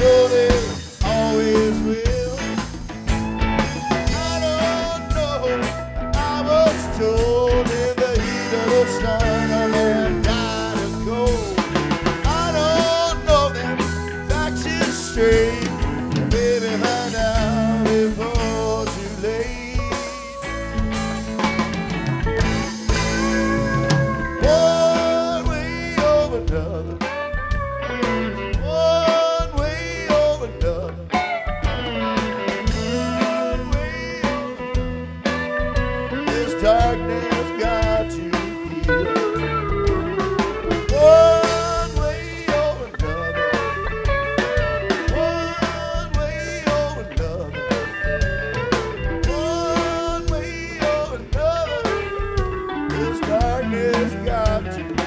know they always will. I don't know, I was told in the heat of the sun a man died of cold. I don't know them facts is straight. Baby, find out before too late. One way or another, one way or another, one way or another, this darkness got to heal. One way or another, one way or another, one way or another, this darkness got to heal.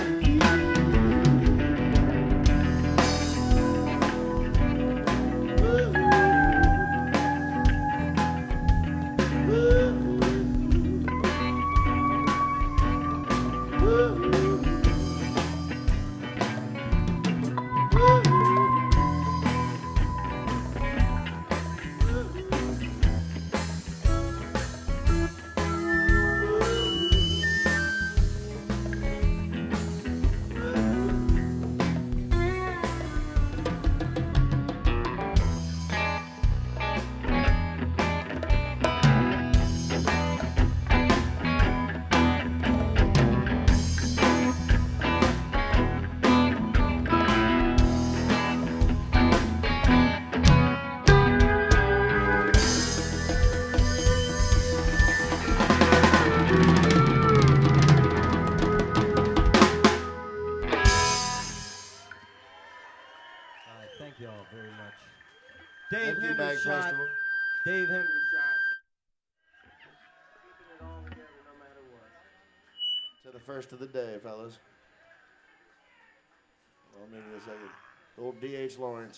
Thank you all very much. Dave Thank you, Mag Hendershot. Festival. Dave Hendershot. Keeping it all together no matter what. To the first of the day, fellas. I'll meet you in a second. Old D.H. Lawrence.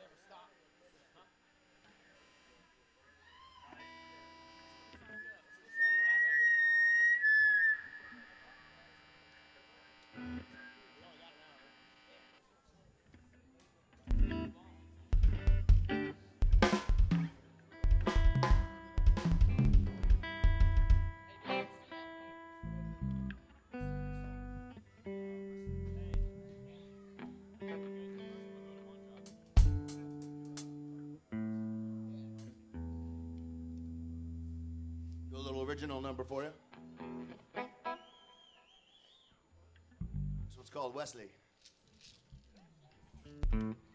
Do a little original number for you. This one's called Wesley.